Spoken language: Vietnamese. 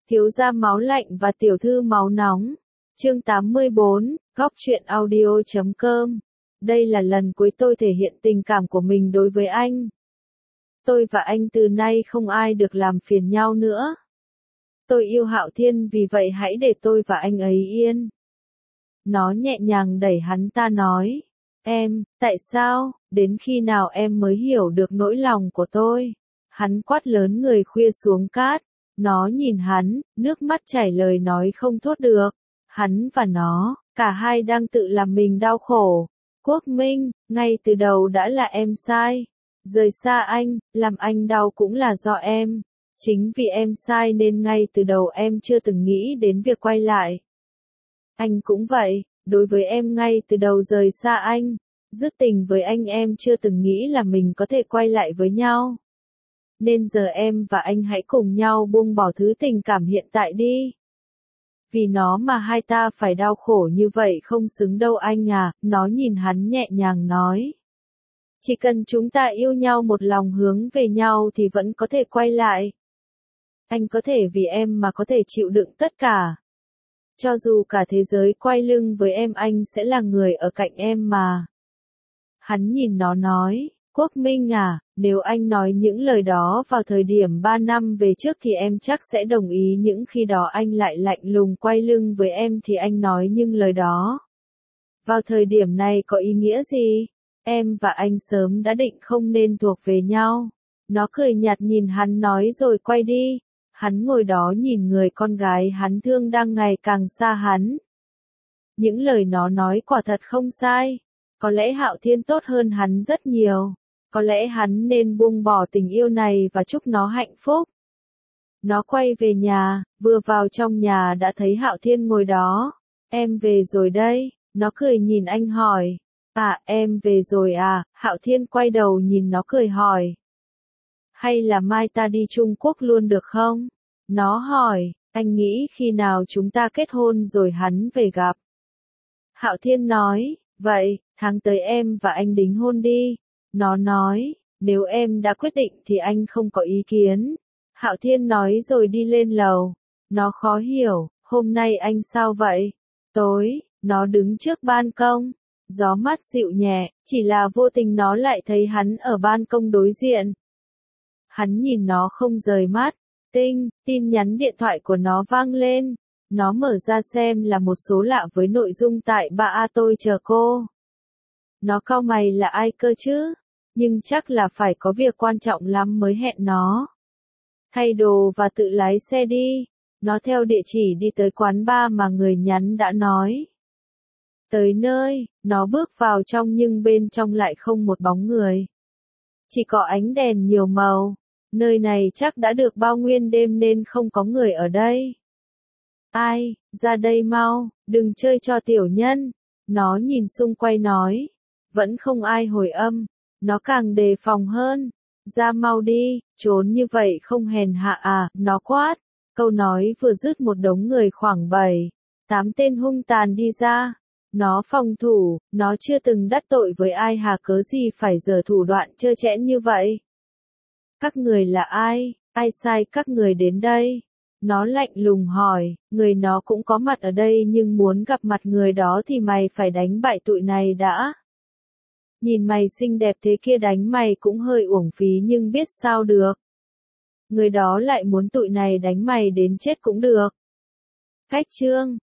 Thiếu gia máu lạnh và tiểu thư máu nóng. Chương 84, Góc truyện audio.com. Đây là lần cuối tôi thể hiện tình cảm của mình đối với anh. Tôi và anh từ nay không ai được làm phiền nhau nữa. Tôi yêu Hạo Thiên, vì vậy hãy để tôi và anh ấy yên. Nó nhẹ nhàng đẩy hắn ta nói. Em, tại sao, đến khi nào em mới hiểu được nỗi lòng của tôi? Hắn quát lớn người khuya xuống cát. Nó nhìn hắn, nước mắt chảy lời nói không thốt được. Hắn và nó, cả hai đang tự làm mình đau khổ. Quốc Minh, ngay từ đầu đã là em sai. Rời xa anh, làm anh đau cũng là do em. Chính vì em sai nên ngay từ đầu em chưa từng nghĩ đến việc quay lại. Anh cũng vậy, đối với em ngay từ đầu rời xa anh, dứt tình với anh em chưa từng nghĩ là mình có thể quay lại với nhau. Nên giờ em và anh hãy cùng nhau buông bỏ thứ tình cảm hiện tại đi. Vì nó mà hai ta phải đau khổ như vậy không xứng đâu anh à, nó nhìn hắn nhẹ nhàng nói. Chỉ cần chúng ta yêu nhau một lòng hướng về nhau thì vẫn có thể quay lại. Anh có thể vì em mà có thể chịu đựng tất cả. Cho dù cả thế giới quay lưng với em, anh sẽ là người ở cạnh em mà. Hắn nhìn nó nói, Quốc Minh à, nếu anh nói những lời đó vào thời điểm 3 năm về trước thì em chắc sẽ đồng ý, những khi đó anh lại lạnh lùng quay lưng với em thì anh nói những lời đó. Vào thời điểm này có ý nghĩa gì? Em và anh sớm đã định không nên thuộc về nhau. Nó cười nhạt nhìn hắn nói rồi quay đi. Hắn ngồi đó nhìn người con gái hắn thương đang ngày càng xa hắn. Những lời nó nói quả thật không sai. Có lẽ Hạo Thiên tốt hơn hắn rất nhiều. Có lẽ hắn nên buông bỏ tình yêu này và chúc nó hạnh phúc. Nó quay về nhà, vừa vào trong nhà đã thấy Hạo Thiên ngồi đó. Em về rồi đây, nó cười nhìn anh hỏi. À, em về rồi à, Hạo Thiên quay đầu nhìn nó cười hỏi. Hay là mai ta đi Trung Quốc luôn được không? Nó hỏi, anh nghĩ khi nào chúng ta kết hôn rồi hắn về gặp. Hạo Thiên nói, vậy, tháng tới em và anh đính hôn đi. Nó nói, nếu em đã quyết định thì anh không có ý kiến. Hạo Thiên nói rồi đi lên lầu. Nó khó hiểu, hôm nay anh sao vậy? Tối, nó đứng trước ban công. Gió mát dịu nhẹ, chỉ là vô tình nó lại thấy hắn ở ban công đối diện. Hắn nhìn nó không rời mắt. Tin nhắn điện thoại của nó vang lên. Nó mở ra xem là một số lạ với nội dung tại ba a tôi chờ cô. Nó cau mày, là ai cơ chứ? Nhưng chắc là phải có việc quan trọng lắm mới hẹn nó. Thay đồ và tự lái xe đi. Nó theo địa chỉ đi tới quán bar mà người nhắn đã nói. Tới nơi, nó bước vào trong nhưng bên trong lại không một bóng người. Chỉ có ánh đèn nhiều màu. Nơi này chắc đã được bao nguyên đêm nên không có người ở đây. Ai, ra đây mau, đừng chơi cho tiểu nhân. Nó nhìn xung quanh nói. Vẫn không ai hồi âm. Nó càng đề phòng hơn. Ra mau đi, trốn như vậy không hèn hạ à, nó quát. Câu nói vừa dứt một đống người khoảng 7-8 tên hung tàn đi ra. Nó phòng thủ, nó chưa từng đắc tội với ai, hà cớ gì phải giở thủ đoạn trơ trẽn như vậy. Các người là ai sai các người đến đây? Nó lạnh lùng hỏi, người nó cũng có mặt ở đây nhưng muốn gặp mặt người đó thì mày phải đánh bại tụi này đã. Nhìn mày xinh đẹp thế kia đánh mày cũng hơi uổng phí nhưng biết sao được. Người đó lại muốn tụi này đánh mày đến chết cũng được. Khách trương,